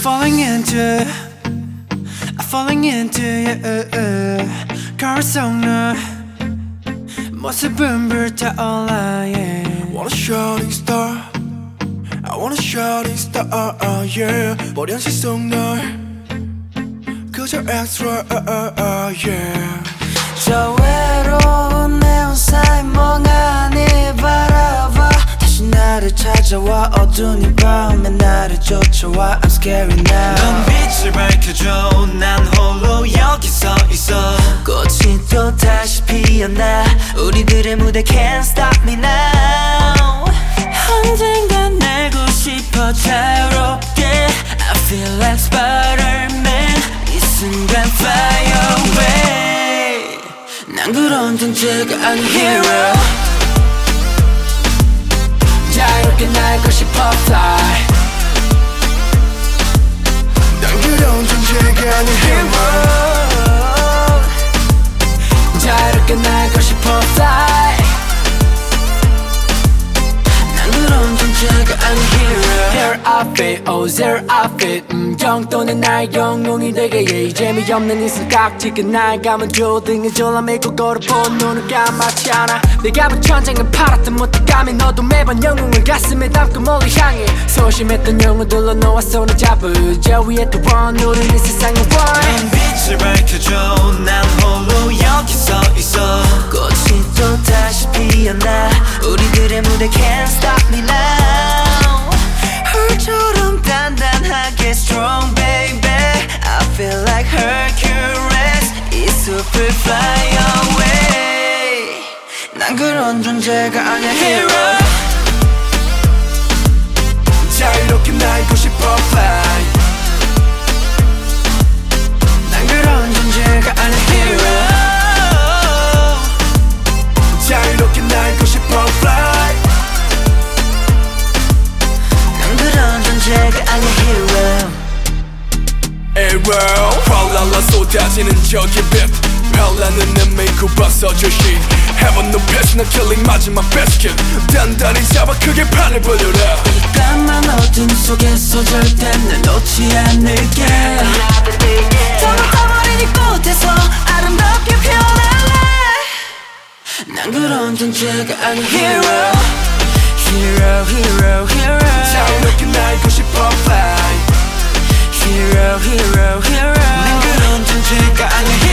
falling into you. 거울 속 너 모습은 불타올라. Yeah. Want a shining star, I want a shining star, yeah. 버린 시선 널 그저 extra, yeah. 저 외로운 내온 사이 멍하니 바라봐. 다시 나를 찾아와 어두운 이 밤에 나를 쫓아와. I'm scary now. 넌 빛을 밝혀줘. 난 홀로 여기 서 있어. 꽃이 또 다시 피었나. 우리들의 무대 can't stop me now. 언젠간 날고 싶어 자유롭게. I feel like Spider-Man. 이 순간 fly away. 난 그런 존재가 아닌 hero. 자유롭게 날고 싶어 fly. 난 그런 존재가 아닌 hero. 자유롭게 날고 싶어 fly. 난 그런 존재가 아닌 hero. Here I fit, oh there I fit. 정도는 날 영웅이 되게. yeah. 재미없는 이 삼각지가 날 감아줘. 등에 졸라매고 걸어본 눈을 감았지 않아. 내가 본 천장은 파랗던 못감이. 너도 매번 영웅을 가슴에 담고 멀리 향해. 소심했던 영웅들로 너와 손을 잡으자. 위에 또 one 우린 이 세상의 one. 넌 빛을 밝혀줘. 난 홀로 여기 서 있어. 꽃이 또 다시 피었나. 우리들의 무대 can't stop me now. 흙처럼 단단하게 strong baby. I feel like Hercules. 이 숲을 fly away. 난 그런 존재가 아니야 hero. 자유롭게 날고 싶어 fly. 난 그런 존재가 아니야 hero. 자유롭게 날고 싶어 fly. 난 그런 존재가 아니야 hero. Arrow 활랄라 쏟아지는 저기 빛. 별나는 내 메이크업 벗어줘 shit. Heaven no pass 나 killing 마지막 basket. 단단히 잡아 크게 판을 벌려라. 까만 어둠 속에서 절대 날 놓지 않을게. 더mat아버린 이 꽃에서 아름답게 피어날래. 난 그런 존재가 아닌 hero. Hero, hero, hero. 자유롭게 날고 싶어 fly. Hero, hero, hero. 난 그런 존재가 아니야